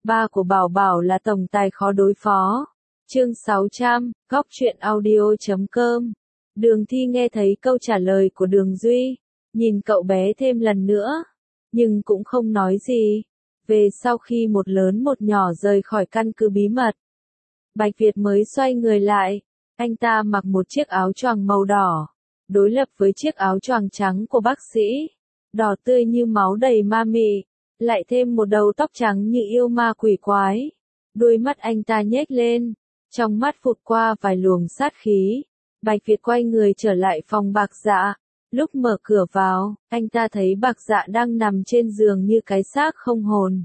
Ba của Bảo Bảo là tổng tài khó đối phó. Chương 600, Góc truyện audio.com. Đường Thi nghe thấy câu trả lời của Đường Duy, nhìn cậu bé thêm lần nữa, nhưng cũng không nói gì. Về sau khi một lớn một nhỏ rời khỏi căn cứ bí mật, Bạch Việt mới xoay người lại. Anh ta mặc một chiếc áo choàng màu đỏ, đối lập với chiếc áo choàng trắng của bác sĩ, đỏ tươi như máu đầy ma mị, lại thêm một đầu tóc trắng như yêu ma quỷ quái. Đôi mắt anh ta nhếch lên, trong mắt phụt qua vài luồng sát khí. Bạch Việt quay người trở lại phòng Bạc Dạ. Lúc mở cửa vào, anh ta thấy Bạc Dạ đang nằm trên giường như cái xác không hồn.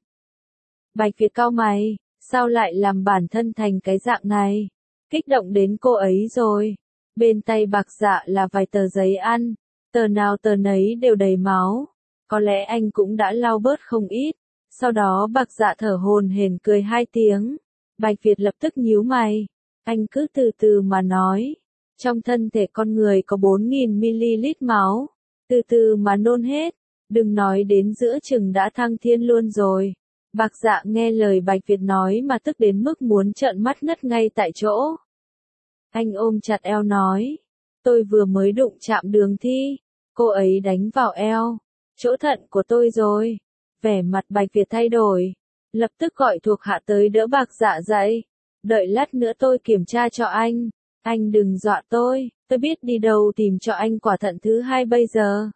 Bạch Việt cau mày, sao lại làm bản thân thành cái dạng này? Kích động đến cô ấy rồi. Bên tay Bạc Dạ là vài tờ giấy ăn, tờ nào tờ nấy đều đầy máu. Có lẽ anh cũng đã lau bớt không ít. Sau đó Bạc Dạ thở hổn hển cười 2 tiếng. Bạch Việt lập tức nhíu mày. Anh cứ từ từ mà nói. Trong thân thể con người có 4.000ml máu. Từ từ mà nôn hết. Đừng nói đến giữa chừng đã thăng thiên luôn rồi. Bạc Dạ nghe lời Bạch Việt nói mà tức đến mức muốn trợn mắt ngất ngay tại chỗ. Anh ôm chặt eo nói. Tôi vừa mới đụng chạm Đường Thi. Cô ấy đánh vào eo. Chỗ thận của tôi rồi. Vẻ mặt Bạch Việt thay đổi. Lập tức gọi thuộc hạ tới đỡ Bạc Dạ dậy. Đợi lát nữa tôi kiểm tra cho anh. Anh đừng dọa tôi biết đi đâu tìm cho anh quả thận thứ 2 bây giờ.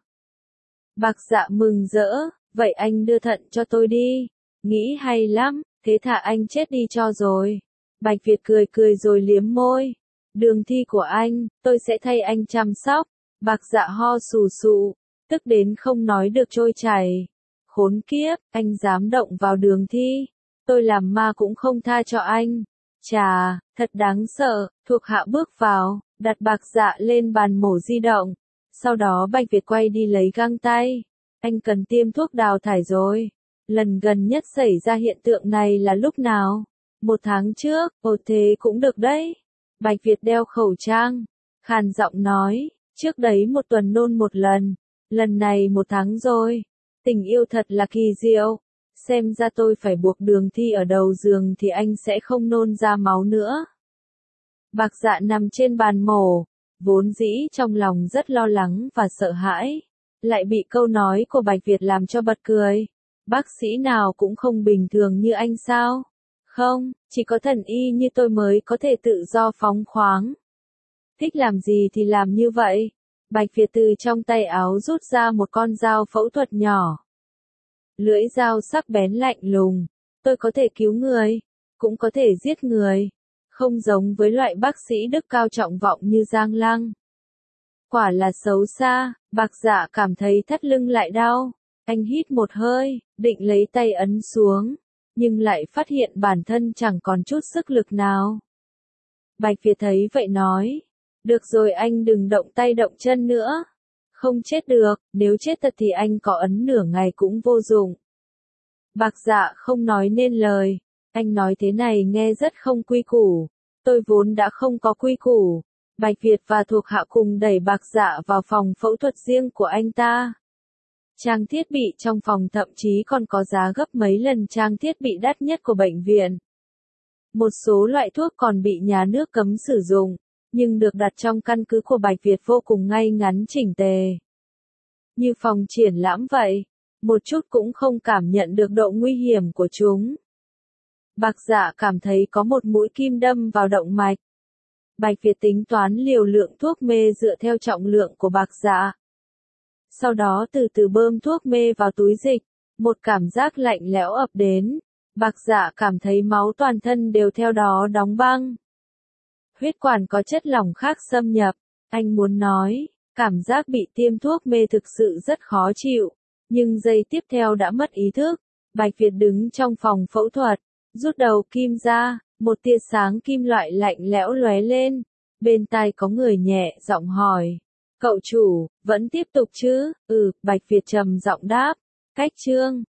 Bạc Dạ mừng rỡ. Vậy anh đưa thận cho tôi đi. Nghĩ hay lắm, thế thả anh chết đi cho rồi. Bạch Việt cười cười rồi liếm môi. Đường Thi của anh, tôi sẽ thay anh chăm sóc. Bạc Dạ ho sù sụ, tức đến không nói được trôi chảy. Khốn kiếp, anh dám động vào Đường Thi. Tôi làm ma cũng không tha cho anh. Chà, thật đáng sợ. Thuộc hạ bước vào, đặt Bạc Dạ lên bàn mổ di động. Sau đó Bạch Việt quay đi lấy găng tay. Anh cần tiêm thuốc đào thải rồi. Lần gần nhất xảy ra hiện tượng này là lúc nào? 1 tháng trước. Ồ thế cũng được đấy. Bạch Việt đeo khẩu trang, khàn giọng nói, trước đấy 1 tuần nôn 1 lần, lần này 1 tháng rồi. Tình yêu thật là kỳ diệu. Xem ra tôi phải buộc Đường Thi ở đầu giường thì anh sẽ không nôn ra máu nữa. Bạc Dạ nằm trên bàn mổ, vốn dĩ trong lòng rất lo lắng và sợ hãi, lại bị câu nói của Bạch Việt làm cho bật cười. Bác sĩ nào cũng không bình thường như anh sao? Không, chỉ có thần y như tôi mới có thể tự do phóng khoáng. Thích làm gì thì làm như vậy. Bạch Việt từ trong tay áo rút ra một con dao phẫu thuật nhỏ. Lưỡi dao sắc bén lạnh lùng. Tôi có thể cứu người, cũng có thể giết người. Không giống với loại bác sĩ đức cao trọng vọng như Giang Lăng. Quả là xấu xa. Bạc Dạ cảm thấy thắt lưng lại đau. Anh hít một hơi, định lấy tay ấn xuống, nhưng lại phát hiện bản thân chẳng còn chút sức lực nào. Bạch Việt thấy vậy nói, được rồi anh đừng động tay động chân nữa. Không chết được, nếu chết thật thì anh có ấn nửa ngày cũng vô dụng. Bạc Dạ không nói nên lời, anh nói thế này nghe rất không quy củ. Tôi vốn đã không có quy củ. Bạch Việt và thuộc hạ cùng đẩy Bạc Dạ vào phòng phẫu thuật riêng của anh ta. Trang thiết bị trong phòng thậm chí còn có giá gấp mấy lần trang thiết bị đắt nhất của bệnh viện. Một số loại thuốc còn bị nhà nước cấm sử dụng, nhưng được đặt trong căn cứ của Bạch Việt vô cùng ngay ngắn chỉnh tề. Như phòng triển lãm vậy, một chút cũng không cảm nhận được độ nguy hiểm của chúng. Bạc Dạ cảm thấy có một mũi kim đâm vào động mạch. Bạch Việt tính toán liều lượng thuốc mê dựa theo trọng lượng của Bạc Dạ. Sau đó từ từ bơm thuốc mê vào túi dịch, một cảm giác lạnh lẽo ập đến. Bạc Dạ cảm thấy máu toàn thân đều theo đó đóng băng. Huyết quản có chất lỏng khác xâm nhập. Anh muốn nói, cảm giác bị tiêm thuốc mê thực sự rất khó chịu. Nhưng giây tiếp theo đã mất ý thức. Bạch Việt đứng trong phòng phẫu thuật, rút đầu kim ra, một tia sáng kim loại lạnh lẽo lóe lên. Bên tai có người nhẹ giọng hỏi. Cậu chủ, vẫn tiếp tục chứ? Bạch Việt trầm giọng đáp. Cách chương.